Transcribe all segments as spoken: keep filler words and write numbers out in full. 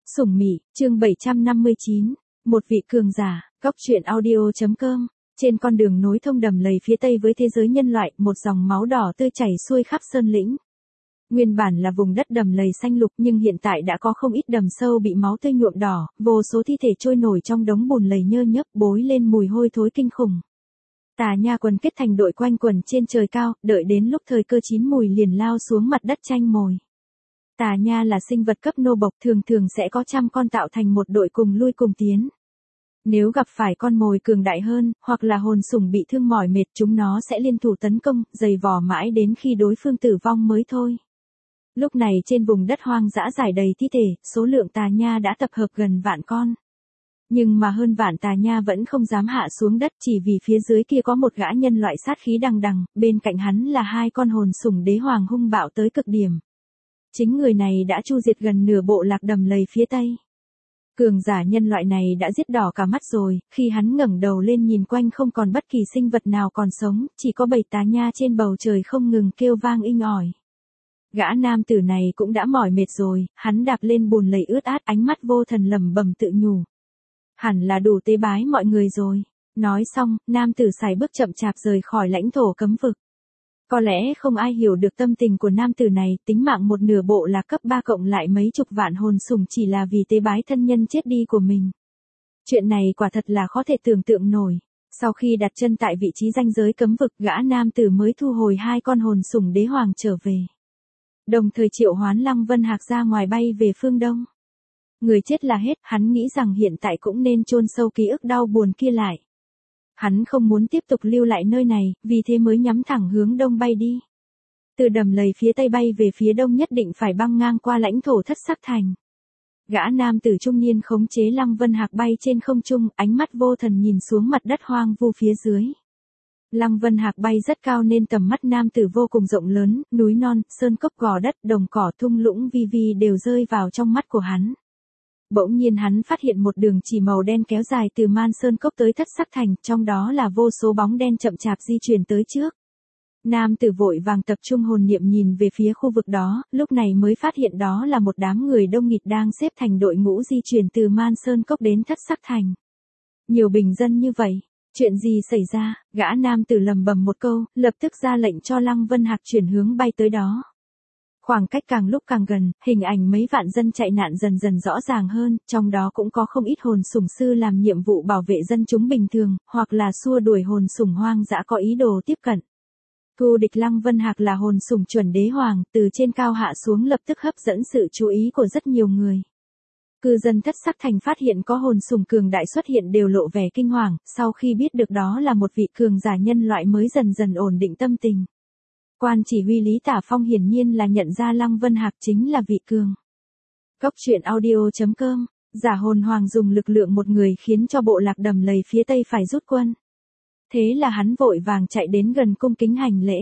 Sủng Mị, chương bảy trăm năm mươi chín, một vị cường giả, góc truyện audio.com, trên con đường nối thông đầm lầy phía tây với thế giới nhân loại, một dòng máu đỏ tươi chảy xuôi khắp sơn lĩnh. Nguyên bản là vùng đất đầm lầy xanh lục nhưng hiện tại đã có không ít đầm sâu bị máu tươi nhuộm đỏ, vô số thi thể trôi nổi trong đống bùn lầy nhơ nhớp bối lên mùi hôi thối kinh khủng. Tà nha quần kết thành đội quanh quần trên trời cao, đợi đến lúc thời cơ chín mùi liền lao xuống mặt đất tranh mồi. Tà nha là sinh vật cấp nô bộc, thường thường sẽ có trăm con tạo thành một đội cùng lui cùng tiến. Nếu gặp phải con mồi cường đại hơn, hoặc là hồn sủng bị thương mỏi mệt, chúng nó sẽ liên thủ tấn công, giày vò mãi đến khi đối phương tử vong mới thôi. Lúc này trên vùng đất hoang dã rải đầy thi thể, số lượng tà nha đã tập hợp gần vạn con. Nhưng mà hơn vạn tà nha vẫn không dám hạ xuống đất, chỉ vì phía dưới kia có một gã nhân loại sát khí đằng đằng, bên cạnh hắn là hai con hồn sủng đế hoàng hung bạo tới cực điểm. Chính người này đã chu diệt gần nửa bộ lạc đầm lầy phía tây. Cường giả nhân loại này đã giết đỏ cả mắt rồi, khi hắn ngẩng đầu lên nhìn quanh không còn bất kỳ sinh vật nào còn sống, chỉ có bầy tà nha trên bầu trời không ngừng kêu vang inh ỏi. Gã nam tử này cũng đã mỏi mệt rồi, hắn đạp lên bùn lầy ướt át, ánh mắt vô thần lẩm bẩm tự nhủ. Hẳn là đủ tế bái mọi người rồi. Nói xong, nam tử sải bước chậm chạp rời khỏi lãnh thổ cấm vực. Có lẽ không ai hiểu được tâm tình của nam tử này, tính mạng một nửa bộ lạc cấp ba cộng lại mấy chục vạn hồn sủng chỉ là vì tế bái thân nhân chết đi của mình. Chuyện này quả thật là khó thể tưởng tượng nổi. Sau khi đặt chân tại vị trí ranh giới cấm vực, gã nam tử mới thu hồi hai con hồn sủng đế hoàng trở về. Đồng thời triệu hoán Lăng Vân Hạc ra ngoài bay về phương đông. Người chết là hết, hắn nghĩ rằng hiện tại cũng nên chôn sâu ký ức đau buồn kia lại. Hắn không muốn tiếp tục lưu lại nơi này, vì thế mới nhắm thẳng hướng đông bay đi. Từ đầm lầy phía tây bay về phía đông nhất định phải băng ngang qua lãnh thổ Thất Sắc Thành. Gã nam tử trung niên khống chế Lăng Vân Hạc bay trên không trung, ánh mắt vô thần nhìn xuống mặt đất hoang vu phía dưới. Lăng Vân Hạc bay rất cao nên tầm mắt nam tử vô cùng rộng lớn, núi non, sơn cốc gò đất, đồng cỏ thung lũng vi vi đều rơi vào trong mắt của hắn. Bỗng nhiên hắn phát hiện một đường chỉ màu đen kéo dài từ Man Sơn Cốc tới Thất Sắc Thành, trong đó là vô số bóng đen chậm chạp di chuyển tới trước. Nam tử vội vàng tập trung hồn niệm nhìn về phía khu vực đó, lúc này mới phát hiện đó là một đám người đông nghịt đang xếp thành đội ngũ di chuyển từ Man Sơn Cốc đến Thất Sắc Thành. Nhiều bình dân như vậy, chuyện gì xảy ra? Gã nam tử lầm bầm một câu, lập tức ra lệnh cho Lăng Vân Hạc chuyển hướng bay tới đó. Khoảng cách càng lúc càng gần, hình ảnh mấy vạn dân chạy nạn dần dần rõ ràng hơn, trong đó cũng có không ít hồn sủng sư làm nhiệm vụ bảo vệ dân chúng bình thường, hoặc là xua đuổi hồn sủng hoang dã có ý đồ tiếp cận. Thù địch Lăng Vân Hạc là hồn sủng chuẩn đế hoàng, từ trên cao hạ xuống lập tức hấp dẫn sự chú ý của rất nhiều người. Cư dân Thất Sắc Thành phát hiện có hồn sủng cường đại xuất hiện đều lộ vẻ kinh hoàng, sau khi biết được đó là một vị cường giả nhân loại mới dần dần ổn định tâm tình. Quan chỉ huy Lý Tả Phong hiển nhiên là nhận ra Lăng Vân Hạc chính là vị cường. Góc truyện audio.com, giả hồn hoàng dùng lực lượng một người khiến cho bộ lạc đầm lầy phía tây phải rút quân. Thế là hắn vội vàng chạy đến gần cung kính hành lễ.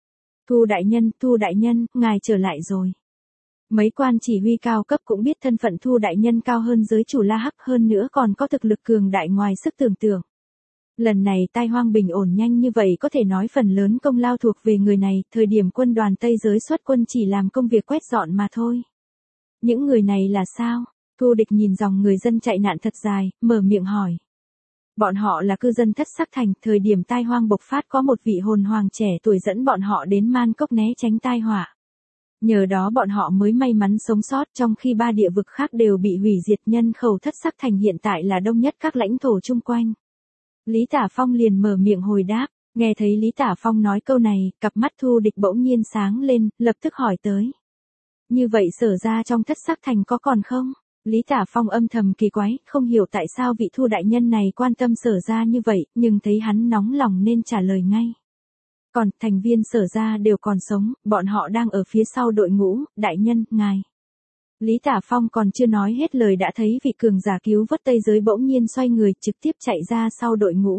Thu đại nhân, Thu đại nhân, ngài trở lại rồi. Mấy quan chỉ huy cao cấp cũng biết thân phận Thu đại nhân cao hơn giới chủ La Hắc, hơn nữa còn có thực lực cường đại ngoài sức tưởng tượng. Lần này tai hoang bình ổn nhanh như vậy có thể nói phần lớn công lao thuộc về người này, thời điểm quân đoàn Tây giới xuất quân chỉ làm công việc quét dọn mà thôi. Những người này là sao? Thu địch nhìn dòng người dân chạy nạn thật dài, mở miệng hỏi. Bọn họ là cư dân Thất Sắc Thành, thời điểm tai hoang bộc phát có một vị hồn hoàng trẻ tuổi dẫn bọn họ đến Man Cốc né tránh tai họa. Nhờ đó bọn họ mới may mắn sống sót, trong khi ba địa vực khác đều bị hủy diệt, nhân khẩu Thất Sắc Thành hiện tại là đông nhất các lãnh thổ chung quanh. Lý Tả Phong liền mở miệng hồi đáp, nghe thấy Lý Tả Phong nói câu này, cặp mắt Thu địch bỗng nhiên sáng lên, lập tức hỏi tới. Như vậy Sở ra trong Thất Sắc Thành có còn không? Lý Tả Phong âm thầm kỳ quái, không hiểu tại sao vị Thu đại nhân này quan tâm Sở ra như vậy, nhưng thấy hắn nóng lòng nên trả lời ngay. Còn, thành viên Sở ra đều còn sống, bọn họ đang ở phía sau đội ngũ, đại nhân, ngài. Lý Tả Phong còn chưa nói hết lời đã thấy vị cường giả cứu vớt Tây giới bỗng nhiên xoay người trực tiếp chạy ra sau đội ngũ.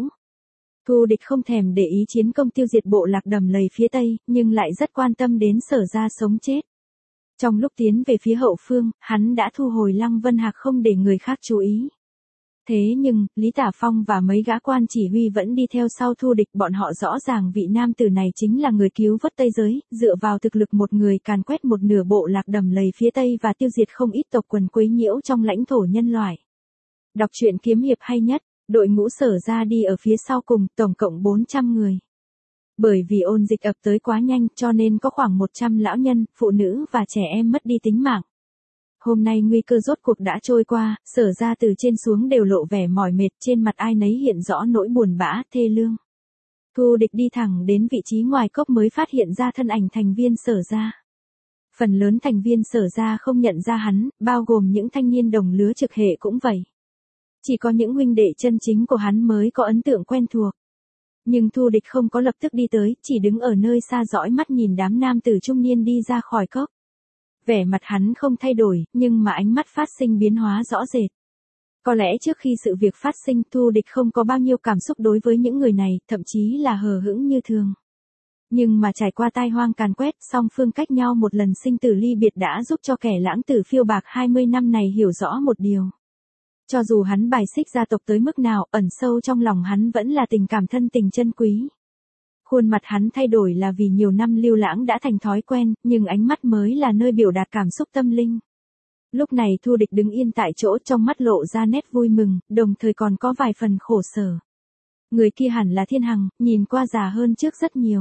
Thu địch không thèm để ý chiến công tiêu diệt bộ lạc đầm lầy phía Tây, nhưng lại rất quan tâm đến Sở ra sống chết. Trong lúc tiến về phía hậu phương, hắn đã thu hồi Lăng Vân Hạc không để người khác chú ý. Thế nhưng, Lý Tả Phong và mấy gã quan chỉ huy vẫn đi theo sau Thu Địch, bọn họ rõ ràng vị nam tử này chính là người cứu vớt Tây giới, dựa vào thực lực một người càn quét một nửa bộ lạc đầm lầy phía Tây và tiêu diệt không ít tộc quần quấy nhiễu trong lãnh thổ nhân loại. Đọc truyện kiếm hiệp hay nhất, đội ngũ Sở ra đi ở phía sau cùng, tổng cộng bốn trăm người. Bởi vì ôn dịch ập tới quá nhanh cho nên có khoảng một trăm lão nhân, phụ nữ và trẻ em mất đi tính mạng. Hôm nay nguy cơ rốt cuộc đã trôi qua, Sở ra từ trên xuống đều lộ vẻ mỏi mệt, trên mặt ai nấy hiện rõ nỗi buồn bã, thê lương. Thu Địch đi thẳng đến vị trí ngoài cốc mới phát hiện ra thân ảnh thành viên Sở ra. Phần lớn thành viên Sở ra không nhận ra hắn, bao gồm những thanh niên đồng lứa trực hệ cũng vậy. Chỉ có những huynh đệ chân chính của hắn mới có ấn tượng quen thuộc. Nhưng Thu Địch không có lập tức đi tới, chỉ đứng ở nơi xa dõi mắt nhìn đám nam tử trung niên đi ra khỏi cốc. Vẻ mặt hắn không thay đổi, nhưng mà ánh mắt phát sinh biến hóa rõ rệt. Có lẽ trước khi sự việc phát sinh, Thu Địch không có bao nhiêu cảm xúc đối với những người này, thậm chí là hờ hững như thường. Nhưng mà trải qua tai hoang càn quét, song phương cách nhau một lần sinh tử ly biệt đã giúp cho kẻ lãng tử phiêu bạc hai mươi năm này hiểu rõ một điều. Cho dù hắn bài xích gia tộc tới mức nào, ẩn sâu trong lòng hắn vẫn là tình cảm thân tình chân quý. Khuôn mặt hắn thay đổi là vì nhiều năm lưu lãng đã thành thói quen, nhưng ánh mắt mới là nơi biểu đạt cảm xúc tâm linh. Lúc này Thu Địch đứng yên tại chỗ, trong mắt lộ ra nét vui mừng, đồng thời còn có vài phần khổ sở. Người kia hẳn là Thiên Hằng, nhìn qua già hơn trước rất nhiều.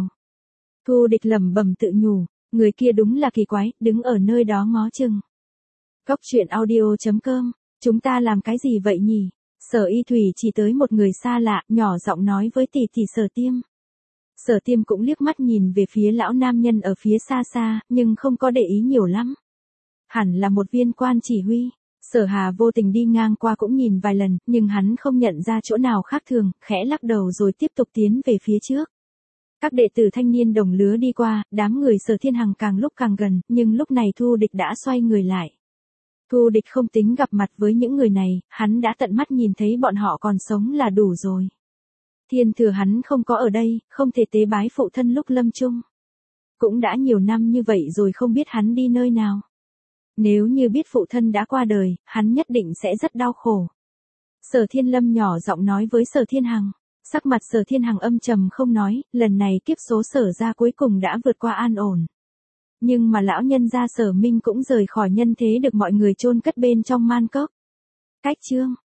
Thu Địch lẩm bẩm tự nhủ, người kia đúng là kỳ quái, đứng ở nơi đó ngó chừng. Cốc truyện audio chấm com, chúng ta làm cái gì vậy nhỉ? Sở Y Thủy chỉ tới một người xa lạ, nhỏ giọng nói với tỷ tỷ Sở Tiêm. Sở Tiêm cũng liếc mắt nhìn về phía lão nam nhân ở phía xa xa, nhưng không có để ý nhiều lắm. Hẳn là một viên quan chỉ huy. Sở Hà vô tình đi ngang qua cũng nhìn vài lần, nhưng hắn không nhận ra chỗ nào khác thường, khẽ lắc đầu rồi tiếp tục tiến về phía trước. Các đệ tử thanh niên đồng lứa đi qua, đám người Sở Thiên Hằng càng lúc càng gần, nhưng lúc này Thu Địch đã xoay người lại. Thu Địch không tính gặp mặt với những người này, hắn đã tận mắt nhìn thấy bọn họ còn sống là đủ rồi. Thiên thừa hắn không có ở đây, không thể tế bái phụ thân lúc lâm chung. Cũng đã nhiều năm như vậy rồi không biết hắn đi nơi nào. Nếu như biết phụ thân đã qua đời, hắn nhất định sẽ rất đau khổ. Sở Thiên Lâm nhỏ giọng nói với Sở Thiên Hằng. Sắc mặt Sở Thiên Hằng âm trầm không nói, lần này kiếp số Sở ra cuối cùng đã vượt qua an ổn. Nhưng mà lão nhân gia Sở Minh cũng rời khỏi nhân thế được mọi người chôn cất bên trong man cốc. Cách chương